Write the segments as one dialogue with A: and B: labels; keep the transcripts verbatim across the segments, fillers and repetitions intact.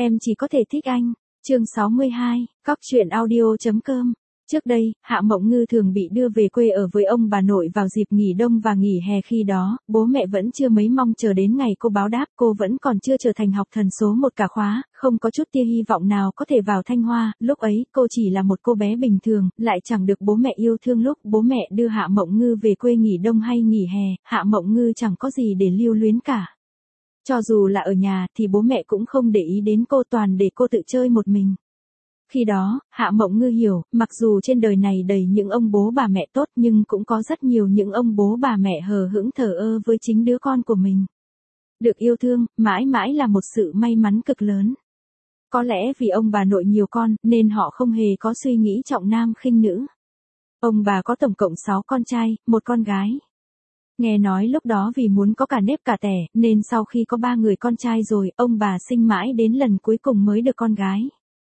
A: Em chỉ có thể thích anh. Chương sáu mươi hai, cóc truyện audio chấm com. Trước đây, Hạ Mộng Ngư thường bị đưa về quê ở với ông bà nội vào dịp nghỉ đông và nghỉ hè, khi đó, bố mẹ vẫn chưa mấy mong chờ đến ngày cô báo đáp, cô vẫn còn chưa trở thành học thần số một cả khóa, không có chút tia hy vọng nào có thể vào Thanh Hoa, lúc ấy, cô chỉ là một cô bé bình thường, lại chẳng được bố mẹ yêu thương. Lúc bố mẹ đưa Hạ Mộng Ngư về quê nghỉ đông hay nghỉ hè, Hạ Mộng Ngư chẳng có gì để lưu luyến cả. Cho dù là ở nhà thì bố mẹ cũng không để ý đến cô, toàn để cô tự chơi một mình. Khi đó, Hạ Mộng Ngư hiểu, mặc dù trên đời này đầy những ông bố bà mẹ tốt nhưng cũng có rất nhiều những ông bố bà mẹ hờ hững thờ ơ với chính đứa con của mình. Được yêu thương, mãi mãi là một sự may mắn cực lớn. Có lẽ vì ông bà nội nhiều con, nên họ không hề có suy nghĩ trọng nam khinh nữ. Ông bà có tổng cộng sáu con trai, một con gái. Nghe nói lúc đó vì muốn có cả nếp cả tẻ, nên sau khi có ba người con trai rồi, ông bà sinh mãi đến lần cuối cùng mới được con gái.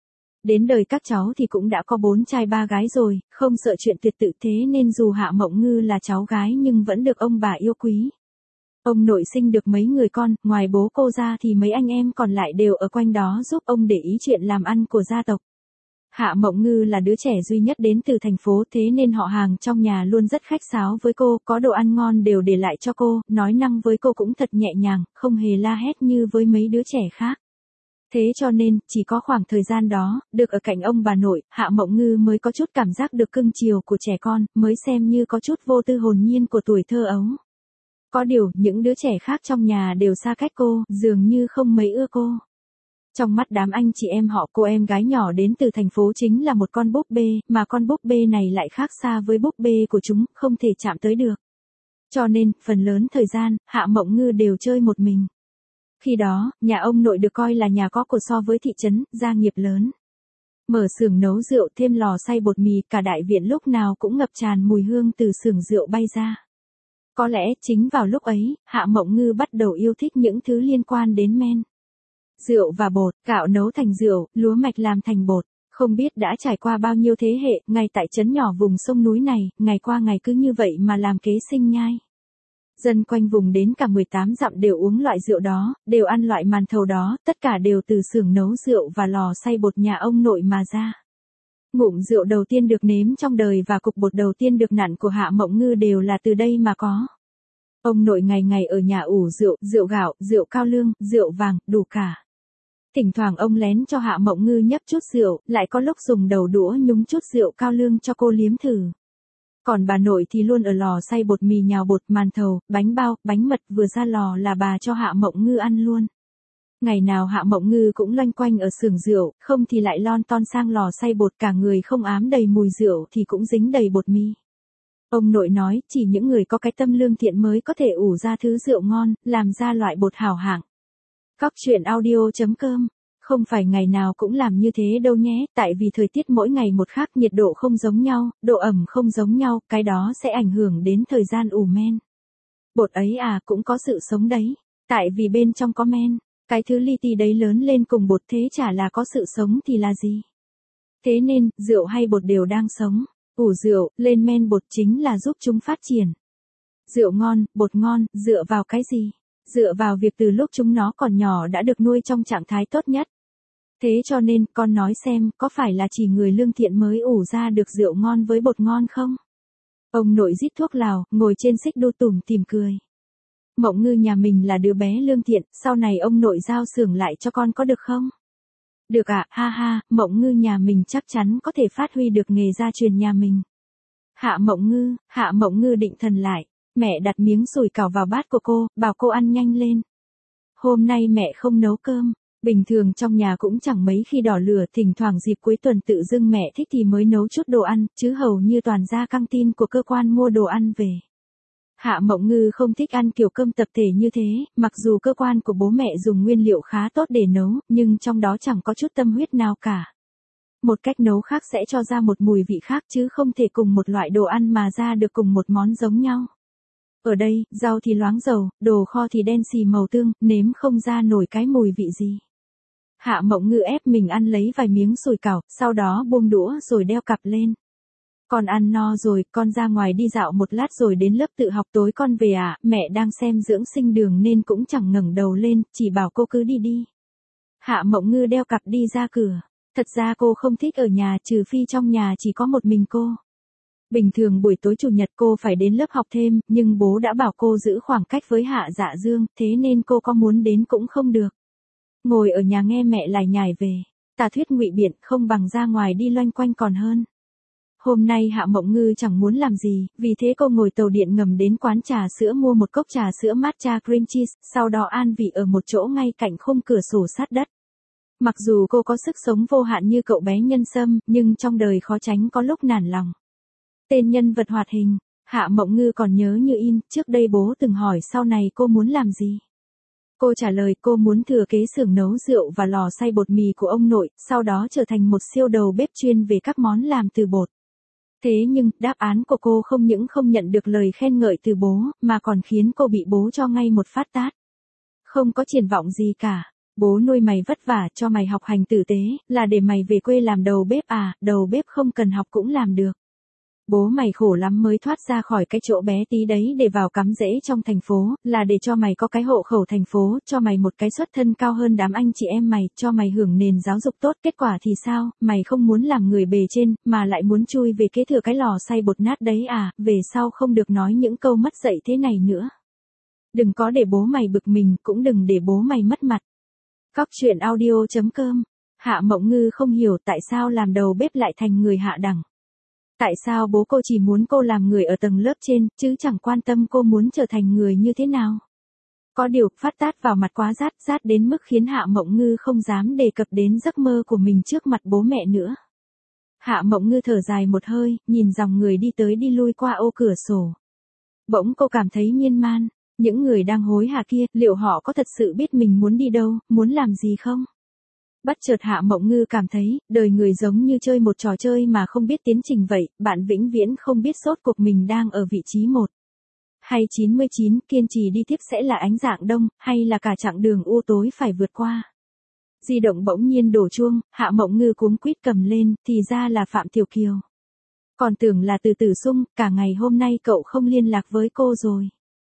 A: Đến đời các cháu thì cũng đã có bốn trai ba gái rồi, không sợ chuyện tuyệt tự, thế nên dù Hạ Mộng Ngư là cháu gái nhưng vẫn được ông bà yêu quý. Ông nội sinh được mấy người con, ngoài bố cô ra thì mấy anh em còn lại đều ở quanh đó giúp ông để ý chuyện làm ăn của gia tộc. Hạ Mộng Ngư là đứa trẻ duy nhất đến từ thành phố, thế nên họ hàng trong nhà luôn rất khách sáo với cô, có đồ ăn ngon đều để lại cho cô, nói năng với cô cũng thật nhẹ nhàng, không hề la hét như với mấy đứa trẻ khác. Thế cho nên, chỉ có khoảng thời gian đó, được ở cạnh ông bà nội, Hạ Mộng Ngư mới có chút cảm giác được cưng chiều của trẻ con, mới xem như có chút vô tư hồn nhiên của tuổi thơ ấu. Có điều, những đứa trẻ khác trong nhà đều xa cách cô, dường như không mấy ưa cô. Trong mắt đám anh chị em họ, cô em gái nhỏ đến từ thành phố chính là một con búp bê, mà con búp bê này lại khác xa với búp bê của chúng, không thể chạm tới được. Cho nên, phần lớn thời gian, Hạ Mộng Ngư đều chơi một mình. Khi đó, nhà ông nội được coi là nhà có của so với thị trấn, gia nghiệp lớn. Mở xưởng nấu rượu, thêm lò xay bột mì, cả đại viện lúc nào cũng ngập tràn mùi hương từ xưởng rượu bay ra. Có lẽ, chính vào lúc ấy, Hạ Mộng Ngư bắt đầu yêu thích những thứ liên quan đến men. Rượu và bột, gạo nấu thành rượu, lúa mạch làm thành bột. Không biết đã trải qua bao nhiêu thế hệ, ngay tại trấn nhỏ vùng sông núi này, ngày qua ngày cứ như vậy mà làm kế sinh nhai. Dân quanh vùng đến cả mười tám dặm đều uống loại rượu đó, đều ăn loại màn thầu đó, tất cả đều từ xưởng nấu rượu và lò xay bột nhà ông nội mà ra. Ngụm rượu đầu tiên được nếm trong đời và cục bột đầu tiên được nặn của Hạ Mộng Ngư đều là từ đây mà có. Ông nội ngày ngày ở nhà ủ rượu, rượu gạo, rượu cao lương, rượu vàng, đủ cả. Thỉnh thoảng ông lén cho Hạ Mộng Ngư nhấp chút rượu, lại có lúc dùng đầu đũa nhúng chút rượu cao lương cho cô liếm thử. Còn bà nội thì luôn ở lò xay bột mì nhào bột, màn thầu, bánh bao, bánh mật vừa ra lò là bà cho Hạ Mộng Ngư ăn luôn. Ngày nào Hạ Mộng Ngư cũng loanh quanh ở xưởng rượu, không thì lại lon ton sang lò xay bột, cả người không ám đầy mùi rượu thì cũng dính đầy bột mì. Ông nội nói, chỉ những người có cái tâm lương thiện mới có thể ủ ra thứ rượu ngon, làm ra loại bột hảo hạng. Cóc truyện audio chấm com. Không phải ngày nào cũng làm như thế đâu nhé, tại vì thời tiết mỗi ngày một khác, nhiệt độ không giống nhau, độ ẩm không giống nhau, cái đó sẽ ảnh hưởng đến thời gian ủ men. Bột ấy à, cũng có sự sống đấy, tại vì bên trong có men, cái thứ li ti đấy lớn lên cùng bột, thế chả là có sự sống thì là gì. Thế nên, rượu hay bột đều đang sống. Ủ rượu, lên men bột chính là giúp chúng phát triển. Rượu ngon, bột ngon, dựa vào cái gì? Dựa vào việc từ lúc chúng nó còn nhỏ đã được nuôi trong trạng thái tốt nhất. Thế cho nên, con nói xem, có phải là chỉ người lương thiện mới ủ ra được rượu ngon với bột ngon không? Ông nội rít thuốc lào, ngồi trên xích đu tủm tỉm cười. Mộng Ngư nhà mình là đứa bé lương thiện, sau này ông nội giao xưởng lại cho con có được không? Được ạ, à, ha ha, Mộng Ngư nhà mình chắc chắn có thể phát huy được nghề gia truyền nhà mình. Hạ Mộng Ngư, Hạ Mộng Ngư định thần lại. Mẹ đặt miếng sủi cảo vào bát của cô, bảo cô ăn nhanh lên. Hôm nay mẹ không nấu cơm, bình thường trong nhà cũng chẳng mấy khi đỏ lửa, thỉnh thoảng dịp cuối tuần tự dưng mẹ thích thì mới nấu chút đồ ăn, chứ hầu như toàn ra căng tin của cơ quan mua đồ ăn về. Hạ Mộng Ngư không thích ăn kiểu cơm tập thể như thế, mặc dù cơ quan của bố mẹ dùng nguyên liệu khá tốt để nấu, nhưng trong đó chẳng có chút tâm huyết nào cả. Một cách nấu khác sẽ cho ra một mùi vị khác, chứ không thể cùng một loại đồ ăn mà ra được cùng một món giống nhau. Ở đây, rau thì loáng dầu, đồ kho thì đen xì màu tương, nếm không ra nổi cái mùi vị gì. Hạ Mộng Ngư ép mình ăn lấy vài miếng sủi cảo, sau đó buông đũa rồi đeo cặp lên. Con ăn no rồi, con ra ngoài đi dạo một lát rồi đến lớp tự học. Tối con về à, mẹ đang xem dưỡng sinh đường nên cũng chẳng ngẩng đầu lên, chỉ bảo cô cứ đi đi. Hạ Mộng Ngư đeo cặp đi ra cửa. Thật ra cô không thích ở nhà, trừ phi trong nhà chỉ có một mình cô. Bình thường buổi tối chủ nhật cô phải đến lớp học thêm, nhưng bố đã bảo cô giữ khoảng cách với Hạ Dạ Dương, thế nên cô có muốn đến cũng không được. Ngồi ở nhà nghe mẹ lải nhải về tà thuyết ngụy biện, không bằng ra ngoài đi loanh quanh còn hơn. Hôm nay Hạ Mộng Ngư chẳng muốn làm gì, vì thế cô ngồi tàu điện ngầm đến quán trà sữa mua một cốc trà sữa matcha cream cheese, sau đó an vị ở một chỗ ngay cạnh khung cửa sổ sát đất. Mặc dù cô có sức sống vô hạn như cậu bé Nhân Sâm, nhưng trong đời khó tránh có lúc nản lòng. Tên nhân vật hoạt hình, Hạ Mộng Ngư còn nhớ như in, trước đây bố từng hỏi sau này cô muốn làm gì. Cô trả lời cô muốn thừa kế xưởng nấu rượu và lò xay bột mì của ông nội, sau đó trở thành một siêu đầu bếp chuyên về các món làm từ bột. Thế nhưng, đáp án của cô không những không nhận được lời khen ngợi từ bố, mà còn khiến cô bị bố cho ngay một phát tát. Không có triển vọng gì cả. Bố nuôi mày vất vả cho mày học hành tử tế, là để mày về quê làm đầu bếp à, đầu bếp không cần học cũng làm được. Bố mày khổ lắm mới thoát ra khỏi cái chỗ bé tí đấy để vào cắm rễ trong thành phố, là để cho mày có cái hộ khẩu thành phố, cho mày một cái xuất thân cao hơn đám anh chị em mày, cho mày hưởng nền giáo dục tốt. Kết quả thì sao, mày không muốn làm người bề trên, mà lại muốn chui về kế thừa cái lò xay bột nát đấy à, về sau không được nói những câu mất dạy thế này nữa. Đừng có để bố mày bực mình, cũng đừng để bố mày mất mặt. Cóc truyện audio chấm com. Hạ Mộng Ngư không hiểu tại sao làm đầu bếp lại thành người hạ đẳng. Tại sao bố cô chỉ muốn cô làm người ở tầng lớp trên, chứ chẳng quan tâm cô muốn trở thành người như thế nào. Có điều, phát tát vào mặt quá rát, rát đến mức khiến Hạ Mộng Ngư không dám đề cập đến giấc mơ của mình trước mặt bố mẹ nữa. Hạ Mộng Ngư thở dài một hơi, nhìn dòng người đi tới đi lui qua ô cửa sổ. Bỗng cô cảm thấy miên man. Những người đang hối hả kia, liệu họ có thật sự biết mình muốn đi đâu, muốn làm gì không? Bất chợt Hạ Mộng Ngư cảm thấy, đời người giống như chơi một trò chơi mà không biết tiến trình vậy, bạn vĩnh viễn không biết rốt cuộc mình đang ở vị trí một. Hay chín mươi chín, kiên trì đi tiếp sẽ là ánh dạng đông, hay là cả chặng đường u tối phải vượt qua. Di động bỗng nhiên đổ chuông, Hạ Mộng Ngư cuống quýt cầm lên, thì ra là Phạm Tiểu Kiều. Còn tưởng là Từ Tử Sung, cả ngày hôm nay cậu không liên lạc với cô rồi.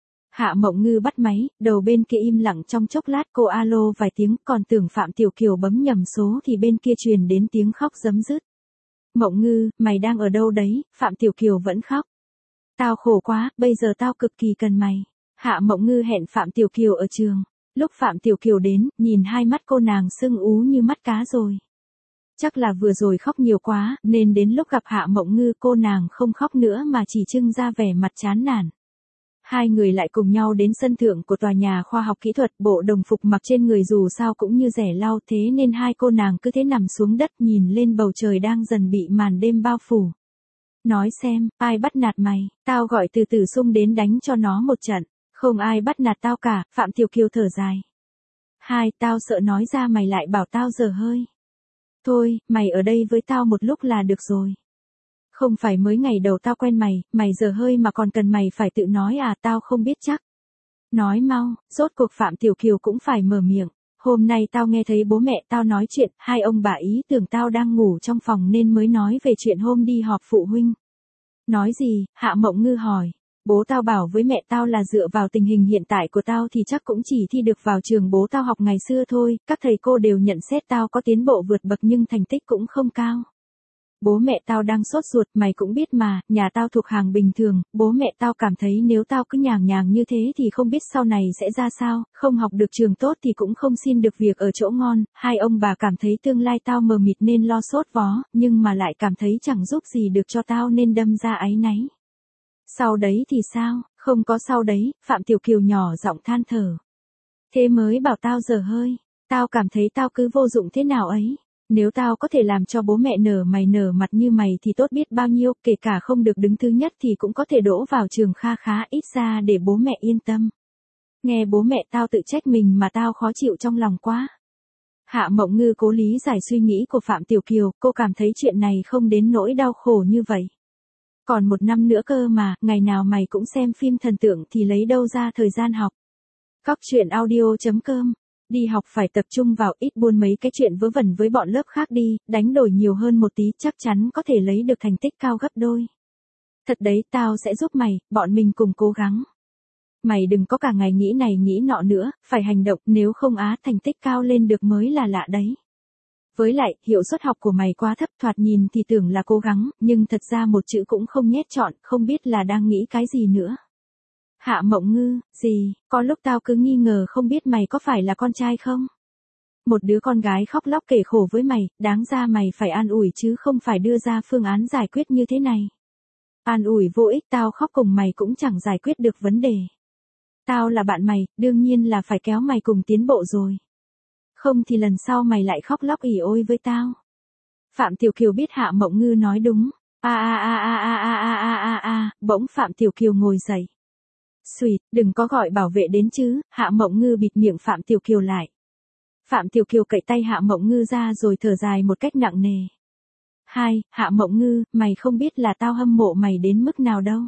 A: Hạ Mộng Ngư bắt máy, đầu bên kia im lặng trong chốc lát, cô alo vài tiếng, còn tưởng Phạm Tiểu Kiều bấm nhầm số thì bên kia truyền đến tiếng khóc rấm rứt. Mộng Ngư, mày đang ở đâu đấy? Phạm Tiểu Kiều vẫn khóc. Tao khổ quá, bây giờ tao cực kỳ cần mày. Hạ Mộng Ngư hẹn Phạm Tiểu Kiều ở trường. Lúc Phạm Tiểu Kiều đến, nhìn hai mắt cô nàng sưng ú như mắt cá rồi. Chắc là vừa rồi khóc nhiều quá, nên đến lúc gặp Hạ Mộng Ngư cô nàng không khóc nữa mà chỉ trưng ra vẻ mặt chán nản. Hai người lại cùng nhau đến sân thượng của tòa nhà khoa học kỹ thuật, bộ đồng phục mặc trên người dù sao cũng như rẻ lau, thế nên hai cô nàng cứ thế nằm xuống đất nhìn lên bầu trời đang dần bị màn đêm bao phủ. Nói xem, ai bắt nạt mày, tao gọi Từ Tử Sung đến đánh cho nó một trận. Không ai bắt nạt tao cả, Phạm Tiểu Kiều thở dài. Hai, tao sợ nói ra mày lại bảo tao dở hơi. Thôi, mày ở đây với tao một lúc là được rồi. Không phải mới ngày đầu tao quen mày, mày dở hơi mà còn cần mày phải tự nói à, tao không biết chắc. Nói mau, rốt cuộc Phạm Tiểu Kiều cũng phải mở miệng. Hôm nay tao nghe thấy bố mẹ tao nói chuyện, hai ông bà ý tưởng tao đang ngủ trong phòng nên mới nói về chuyện hôm đi họp phụ huynh. Nói gì? Hạ Mộng Ngư hỏi. Bố tao bảo với mẹ tao là dựa vào tình hình hiện tại của tao thì chắc cũng chỉ thi được vào trường bố tao học ngày xưa thôi, các thầy cô đều nhận xét tao có tiến bộ vượt bậc nhưng thành tích cũng không cao. Bố mẹ tao đang sốt ruột, mày cũng biết mà, nhà tao thuộc hàng bình thường, bố mẹ tao cảm thấy nếu tao cứ nhàng nhàng như thế thì không biết sau này sẽ ra sao, không học được trường tốt thì cũng không xin được việc ở chỗ ngon, hai ông bà cảm thấy tương lai tao mờ mịt nên lo sốt vó, nhưng mà lại cảm thấy chẳng giúp gì được cho tao nên đâm ra áy náy. Sau đấy thì sao? Không có sau đấy, Phạm Tiểu Kiều nhỏ giọng than thở. Thế mới bảo tao dở hơi, tao cảm thấy tao cứ vô dụng thế nào ấy. Nếu tao có thể làm cho bố mẹ nở mày nở mặt như mày thì tốt biết bao nhiêu, kể cả không được đứng thứ nhất thì cũng có thể đỗ vào trường kha khá, ít ra để bố mẹ yên tâm. Nghe bố mẹ tao tự trách mình mà tao khó chịu trong lòng quá. Hạ Mộng Ngư cố lý giải suy nghĩ của Phạm Tiểu Kiều, cô cảm thấy chuyện này không đến nỗi đau khổ như vậy. Còn một năm nữa cơ mà, ngày nào mày cũng xem phim thần tượng thì lấy đâu ra thời gian học. Cóc truyện audio chấm com. Đi học phải tập trung vào, ít buôn mấy cái chuyện vớ vẩn với bọn lớp khác đi, đánh đổi nhiều hơn một tí chắc chắn có thể lấy được thành tích cao gấp đôi. Thật đấy, tao sẽ giúp mày, bọn mình cùng cố gắng. Mày đừng có cả ngày nghĩ này nghĩ nọ nữa, phải hành động, nếu không á thành tích cao lên được mới là lạ đấy. Với lại, hiệu suất học của mày quá thấp, thoạt nhìn thì tưởng là cố gắng, nhưng thật ra một chữ cũng không nhét trọn, không biết là đang nghĩ cái gì nữa. Hạ Mộng Ngư, gì, có lúc tao cứ nghi ngờ không biết mày có phải là con trai không? Một đứa con gái khóc lóc kể khổ với mày, đáng ra mày phải an ủi chứ không phải đưa ra phương án giải quyết như thế này. An ủi vô ích, tao khóc cùng mày cũng chẳng giải quyết được vấn đề. Tao là bạn mày, đương nhiên là phải kéo mày cùng tiến bộ rồi. Không thì lần sau mày lại khóc lóc ỉ ôi với tao. Phạm Tiểu Kiều biết Hạ Mộng Ngư nói đúng. A a a a a a a a a a, bỗng Phạm Tiểu Kiều ngồi dậy. Xùyệt, đừng có gọi bảo vệ đến chứ, Hạ Mộng Ngư bịt miệng Phạm Tiểu Kiều lại. Phạm Tiểu Kiều cậy tay Hạ Mộng Ngư ra rồi thở dài một cách nặng nề. Hai, Hạ Mộng Ngư, mày không biết là tao hâm mộ mày đến mức nào đâu.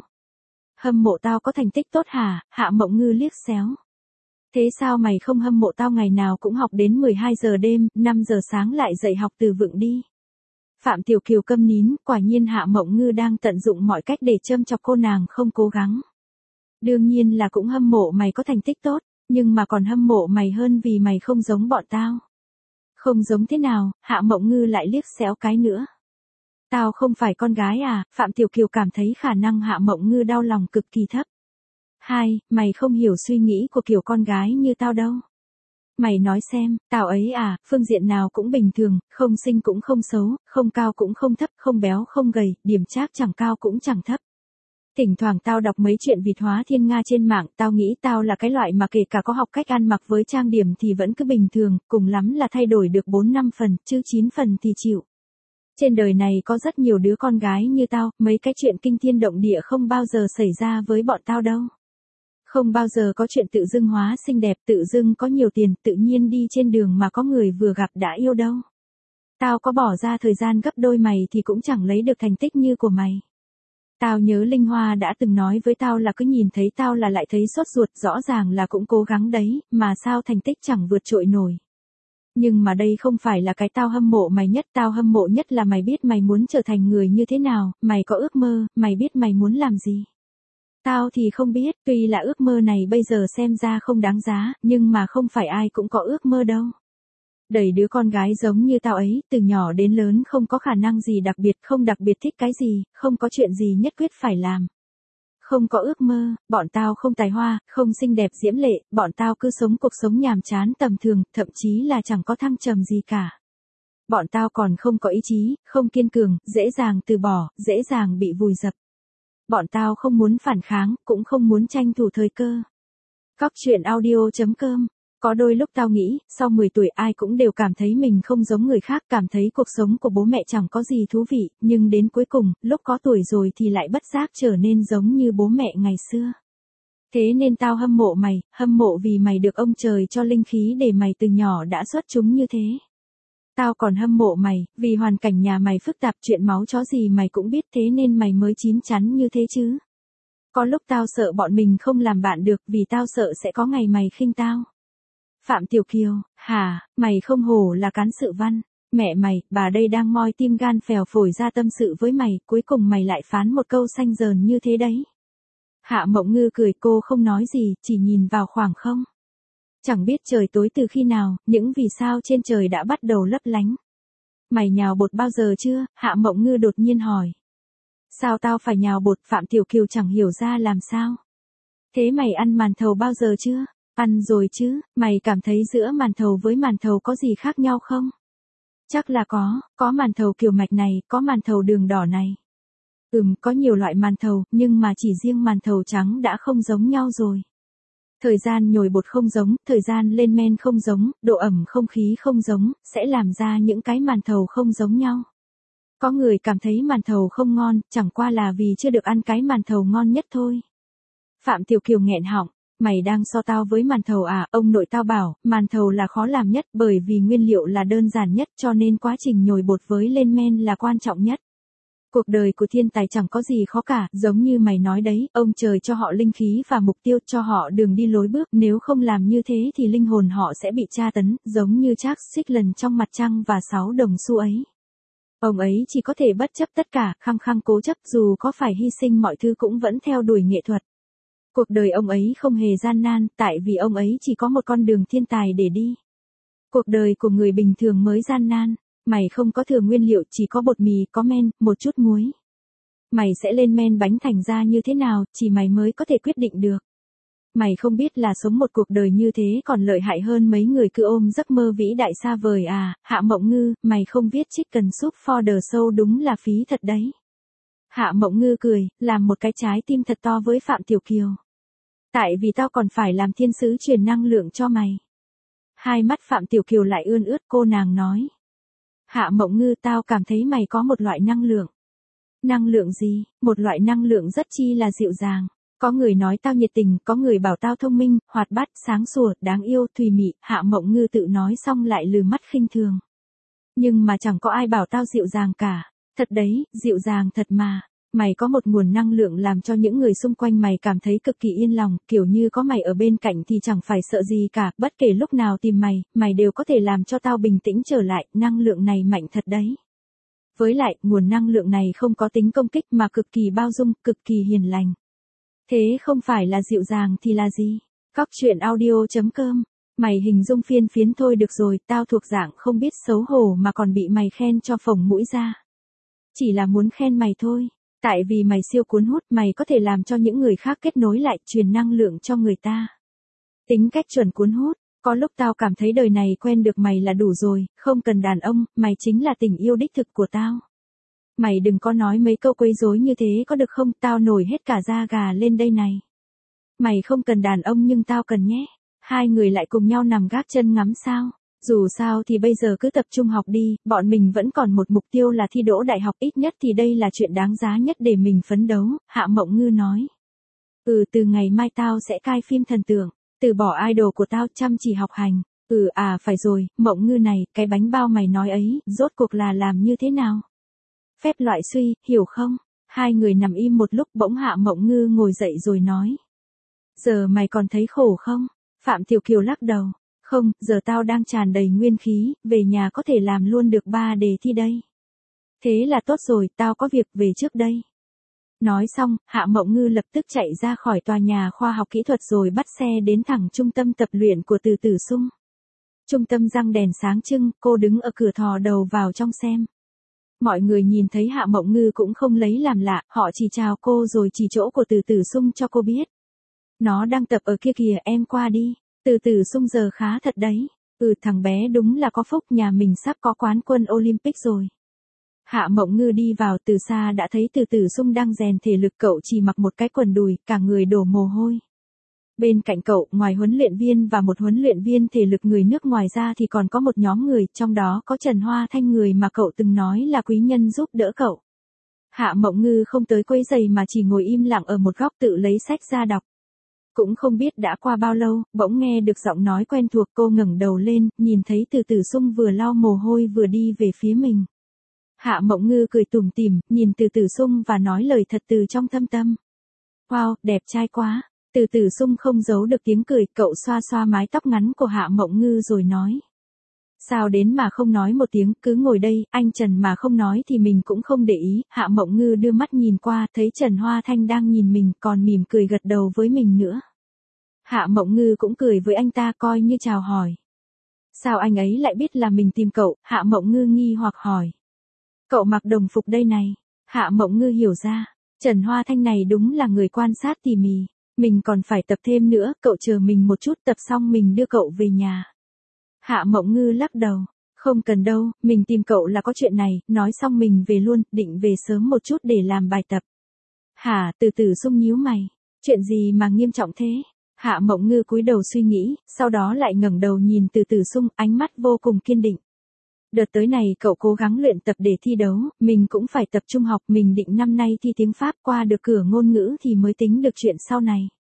A: Hâm mộ tao có thành tích tốt hả? Hạ Mộng Ngư liếc xéo. Thế sao mày không hâm mộ tao ngày nào cũng học đến mười hai giờ đêm, năm giờ sáng lại dậy học từ vựng đi. Phạm Tiểu Kiều câm nín, quả nhiên Hạ Mộng Ngư đang tận dụng mọi cách để châm chọc cô nàng không cố gắng. Đương nhiên là cũng hâm mộ mày có thành tích tốt, nhưng mà còn hâm mộ mày hơn vì mày không giống bọn tao. Không giống thế nào? Hạ Mộng Ngư lại liếc xéo cái nữa. Tao không phải con gái à? Phạm Tiểu Kiều cảm thấy khả năng Hạ Mộng Ngư đau lòng cực kỳ thấp. Hai, mày không hiểu suy nghĩ của kiểu con gái như tao đâu. Mày nói xem, tao ấy à, phương diện nào cũng bình thường, không xinh cũng không xấu, không cao cũng không thấp, không béo không gầy, điểm trác chẳng cao cũng chẳng thấp. Thỉnh thoảng tao đọc mấy chuyện vịt hóa thiên nga trên mạng, tao nghĩ tao là cái loại mà kể cả có học cách ăn mặc với trang điểm thì vẫn cứ bình thường, cùng lắm là thay đổi được bốn năm phần, chứ chín phần thì chịu. Trên đời này có rất nhiều đứa con gái như tao, mấy cái chuyện kinh thiên động địa không bao giờ xảy ra với bọn tao đâu. Không bao giờ có chuyện tự dưng hóa xinh đẹp, tự dưng có nhiều tiền, tự nhiên đi trên đường mà có người vừa gặp đã yêu đâu. Tao có bỏ ra thời gian gấp đôi mày thì cũng chẳng lấy được thành tích như của mày. Tao nhớ Linh Hoa đã từng nói với tao là cứ nhìn thấy tao là lại thấy sốt ruột, rõ ràng là cũng cố gắng đấy, mà sao thành tích chẳng vượt trội nổi. Nhưng mà đây không phải là cái tao hâm mộ mày nhất, tao hâm mộ nhất là mày biết mày muốn trở thành người như thế nào, mày có ước mơ, mày biết mày muốn làm gì. Tao thì không biết, tuy là ước mơ này bây giờ xem ra không đáng giá, nhưng mà không phải ai cũng có ước mơ đâu. Đầy đứa con gái giống như tao ấy, từ nhỏ đến lớn không có khả năng gì đặc biệt, không đặc biệt thích cái gì, không có chuyện gì nhất quyết phải làm. Không có ước mơ, bọn tao không tài hoa, không xinh đẹp diễm lệ, bọn tao cứ sống cuộc sống nhàm chán tầm thường, thậm chí là chẳng có thăng trầm gì cả. Bọn tao còn không có ý chí, không kiên cường, dễ dàng từ bỏ, dễ dàng bị vùi dập. Bọn tao không muốn phản kháng, cũng không muốn tranh thủ thời cơ. Cóc truyện audio chấm com. Có đôi lúc tao nghĩ, sau mười tuổi ai cũng đều cảm thấy mình không giống người khác, cảm thấy cuộc sống của bố mẹ chẳng có gì thú vị, nhưng đến cuối cùng, lúc có tuổi rồi thì lại bất giác trở nên giống như bố mẹ ngày xưa. Thế nên tao hâm mộ mày, hâm mộ vì mày được ông trời cho linh khí để mày từ nhỏ đã xuất chúng như thế. Tao còn hâm mộ mày, vì hoàn cảnh nhà mày phức tạp, chuyện máu chó gì mày cũng biết, thế nên mày mới chín chắn như thế chứ. Có lúc tao sợ bọn mình không làm bạn được, vì tao sợ sẽ có ngày mày khinh tao. Phạm Tiểu Kiều, hả, mày không hổ là cán sự văn. Mẹ mày, bà đây đang moi tim gan phèo phổi ra tâm sự với mày, cuối cùng mày lại phán một câu xanh dờn như thế đấy. Hạ Mộng Ngư cười, cô không nói gì, chỉ nhìn vào khoảng không. Chẳng biết trời tối từ khi nào, những vì sao trên trời đã bắt đầu lấp lánh. Mày nhào bột bao giờ chưa? Hạ Mộng Ngư đột nhiên hỏi. Sao tao phải nhào bột? Phạm Tiểu Kiều chẳng hiểu ra làm sao. Thế mày ăn màn thầu bao giờ chưa? Ăn rồi chứ, mày cảm thấy giữa màn thầu với màn thầu có gì khác nhau không? Chắc là có, có màn thầu kiểu mạch này, có màn thầu đường đỏ này. Ừm, có nhiều loại màn thầu, nhưng mà chỉ riêng màn thầu trắng đã không giống nhau rồi. Thời gian nhồi bột không giống, thời gian lên men không giống, độ ẩm không khí không giống, sẽ làm ra những cái màn thầu không giống nhau. Có người cảm thấy màn thầu không ngon, chẳng qua là vì chưa được ăn cái màn thầu ngon nhất thôi. Phạm Tiểu Kiều nghẹn họng. Mày đang so tao với màn thầu à? Ông nội tao bảo, màn thầu là khó làm nhất bởi vì nguyên liệu là đơn giản nhất, cho nên quá trình nhồi bột với lên men là quan trọng nhất. Cuộc đời của thiên tài chẳng có gì khó cả, giống như mày nói đấy, ông trời cho họ linh khí và mục tiêu, cho họ đường đi lối bước, nếu không làm như thế thì linh hồn họ sẽ bị tra tấn, giống như Charles Strickland trong Mặt Trăng và Sáu Đồng Xu ấy. Ông ấy chỉ có thể bất chấp tất cả, khăng khăng cố chấp, dù có phải hy sinh mọi thứ cũng vẫn theo đuổi nghệ thuật. Cuộc đời ông ấy không hề gian nan, tại vì ông ấy chỉ có một con đường thiên tài để đi. Cuộc đời của người bình thường mới gian nan. Mày không có thừa nguyên liệu, chỉ có bột mì, có men, một chút muối. Mày sẽ lên men bánh thành ra như thế nào, chỉ mày mới có thể quyết định được. Mày không biết là sống một cuộc đời như thế còn lợi hại hơn mấy người cứ ôm giấc mơ vĩ đại xa vời à, Hạ Mộng Ngư, mày không viết chicken soup for the soul đúng là phí thật đấy. Hạ Mộng Ngư cười, làm một cái trái tim thật to với Phạm Tiểu Kiều. Tại vì tao còn phải làm thiên sứ truyền năng lượng cho mày. Hai mắt Phạm Tiểu Kiều lại ươn ướt, cô nàng nói. Hạ Mộng Ngư, tao cảm thấy mày có một loại năng lượng. Năng lượng gì? Một loại năng lượng rất chi là dịu dàng. Có người nói tao nhiệt tình, có người bảo tao thông minh, hoạt bát, sáng sủa, đáng yêu, thùy mị. Hạ Mộng Ngư tự nói xong lại lừ mắt khinh thường. Nhưng mà chẳng có ai bảo tao dịu dàng cả. Thật đấy, dịu dàng thật mà. Mày có một nguồn năng lượng làm cho những người xung quanh mày cảm thấy cực kỳ yên lòng, kiểu như có mày ở bên cạnh thì chẳng phải sợ gì cả, bất kể lúc nào tìm mày, mày đều có thể làm cho tao bình tĩnh trở lại, năng lượng này mạnh thật đấy. Với lại, nguồn năng lượng này không có tính công kích mà cực kỳ bao dung, cực kỳ hiền lành. Thế không phải là dịu dàng thì là gì? Cóc truyện audio chấm com. Mày hình dung phiên phiến thôi được rồi, tao thuộc dạng không biết xấu hổ mà còn bị mày khen cho phồng mũi ra. Chỉ là muốn khen mày thôi. Tại vì mày siêu cuốn hút, mày có thể làm cho những người khác kết nối lại, truyền năng lượng cho người ta. Tính cách chuẩn cuốn hút, có lúc tao cảm thấy đời này quen được mày là đủ rồi, không cần đàn ông, mày chính là tình yêu đích thực của tao. Mày đừng có nói mấy câu quấy rối như thế có được không, tao nổi hết cả da gà lên đây này. Mày không cần đàn ông nhưng tao cần nhé. Hai người lại cùng nhau nằm gác chân ngắm sao. Dù sao thì bây giờ cứ tập trung học đi, bọn mình vẫn còn một mục tiêu là thi đỗ đại học, ít nhất thì đây là chuyện đáng giá nhất để mình phấn đấu, Hạ Mộng Ngư nói. Ừ, từ ngày mai tao sẽ cai phim thần tượng, từ bỏ idol của tao, chăm chỉ học hành. Ừ à phải rồi, Mộng Ngư này, cái bánh bao mày nói ấy, rốt cuộc là làm như thế nào? Phép loại suy, hiểu không? Hai người nằm im một lúc, bỗng Hạ Mộng Ngư ngồi dậy rồi nói. Giờ mày còn thấy khổ không? Phạm Tiểu Kiều lắc đầu. Không, giờ tao đang tràn đầy nguyên khí, về nhà có thể làm luôn được ba đề thi đây. Thế là tốt rồi, tao có việc về trước đây. Nói xong, Hạ Mộng Ngư lập tức chạy ra khỏi tòa nhà khoa học kỹ thuật rồi bắt xe đến thẳng trung tâm tập luyện của Từ Tử Sung. Trung tâm răng đèn sáng trưng, cô đứng ở cửa thò đầu vào trong xem. Mọi người nhìn thấy Hạ Mộng Ngư cũng không lấy làm lạ, họ chỉ chào cô rồi chỉ chỗ của Từ Tử Sung cho cô biết. Nó đang tập ở kia kìa, em qua đi. Từ Tử Sung giờ khá thật đấy. Ừ, thằng bé đúng là có phúc, nhà mình sắp có quán quân Olympic rồi. Hạ Mộng Ngư đi vào, từ xa đã thấy Từ Tử Sung đang rèn thể lực, cậu chỉ mặc một cái quần đùi, cả người đổ mồ hôi. Bên cạnh cậu, ngoài huấn luyện viên và một huấn luyện viên thể lực người nước ngoài ra thì còn có một nhóm người, trong đó có Trần Hoa Thanh, người mà cậu từng nói là quý nhân giúp đỡ cậu. Hạ Mộng Ngư không tới quấy giày mà chỉ ngồi im lặng ở một góc tự lấy sách ra đọc. Cũng không biết đã qua bao lâu, bỗng nghe được giọng nói quen thuộc, cô ngẩng đầu lên, nhìn thấy Từ Tử Sung vừa lau mồ hôi vừa đi về phía mình. Hạ Mộng Ngư cười tủm tỉm, nhìn Từ Tử Sung và nói lời thật từ trong thâm tâm. Wow, đẹp trai quá. Từ Tử Sung không giấu được tiếng cười, cậu xoa xoa mái tóc ngắn của Hạ Mộng Ngư rồi nói. Sao đến mà không nói một tiếng, cứ ngồi đây, anh Trần mà không nói thì mình cũng không để ý. Hạ Mộng Ngư đưa mắt nhìn qua, thấy Trần Hoa Thanh đang nhìn mình, còn mỉm cười gật đầu với mình nữa. Hạ Mộng Ngư cũng cười với anh ta, coi như chào hỏi. Sao anh ấy lại biết là mình tìm cậu? Hạ Mộng Ngư nghi hoặc hỏi. Cậu mặc đồng phục đây này. Hạ Mộng Ngư hiểu ra, Trần Hoa Thanh này đúng là người quan sát tỉ mỉ. Mình còn phải tập thêm nữa, cậu chờ mình một chút, tập xong mình đưa cậu về nhà. Hạ Mộng Ngư lắc đầu. Không cần đâu, mình tìm cậu là có chuyện này, nói xong mình về luôn, định về sớm một chút để làm bài tập. Hả? Từ Tử Sung nhíu mày. Chuyện gì mà nghiêm trọng thế? Hạ Mộng Ngư cúi đầu suy nghĩ, sau đó lại ngẩng đầu nhìn Từ Tử Sung, ánh mắt vô cùng kiên định. Đợt tới này cậu cố gắng luyện tập để thi đấu, mình cũng phải tập trung học, mình định năm nay thi tiếng Pháp, qua được cửa ngôn ngữ thì mới tính được chuyện sau này.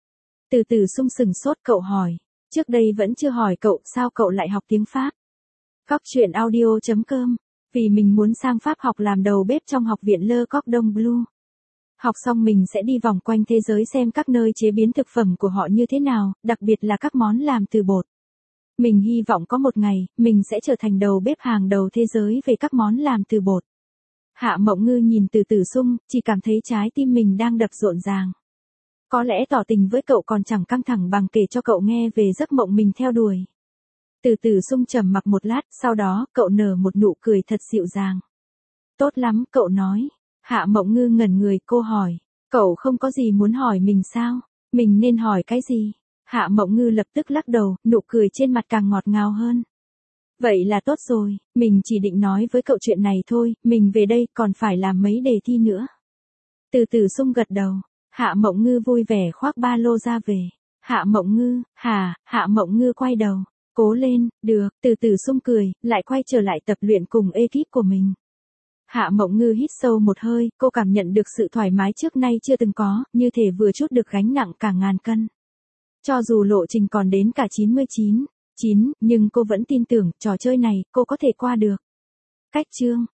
A: Từ Tử Sung sừng sốt, cậu hỏi. Trước đây vẫn chưa hỏi cậu, sao cậu lại học tiếng Pháp? Cóc truyện audio chấm com. Vì mình muốn sang Pháp học làm đầu bếp trong học viện Le Cordon Bleu. Học xong mình sẽ đi vòng quanh thế giới xem các nơi chế biến thực phẩm của họ như thế nào, đặc biệt là các món làm từ bột. Mình hy vọng có một ngày, mình sẽ trở thành đầu bếp hàng đầu thế giới về các món làm từ bột. Hạ Mộng Ngư nhìn Từ Tử Sung, chỉ cảm thấy trái tim mình đang đập rộn ràng. Có lẽ tỏ tình với cậu còn chẳng căng thẳng bằng kể cho cậu nghe về giấc mộng mình theo đuổi. Từ từ Sung trầm mặc một lát, sau đó cậu nở một nụ cười thật dịu dàng. Tốt lắm, cậu nói. Hạ Mộng Ngư ngẩn người, cô hỏi. Cậu không có gì muốn hỏi mình sao? Mình nên hỏi cái gì? Hạ Mộng Ngư lập tức lắc đầu, nụ cười trên mặt càng ngọt ngào hơn. Vậy là tốt rồi, mình chỉ định nói với cậu chuyện này thôi, mình về đây còn phải làm mấy đề thi nữa. Từ từ Sung gật đầu, Hạ Mộng Ngư vui vẻ khoác ba lô ra về. Hạ Mộng Ngư, hả? Hạ Mộng Ngư quay đầu, cố lên, được, từ từ Sung cười, lại quay trở lại tập luyện cùng ekip của mình. Hạ Mộng Ngư hít sâu một hơi, cô cảm nhận được sự thoải mái trước nay chưa từng có, như thể vừa trút được gánh nặng cả ngàn cân. Cho dù lộ trình còn đến cả chín mươi chín, chín, nhưng cô vẫn tin tưởng, trò chơi này, cô có thể qua được. Cách chương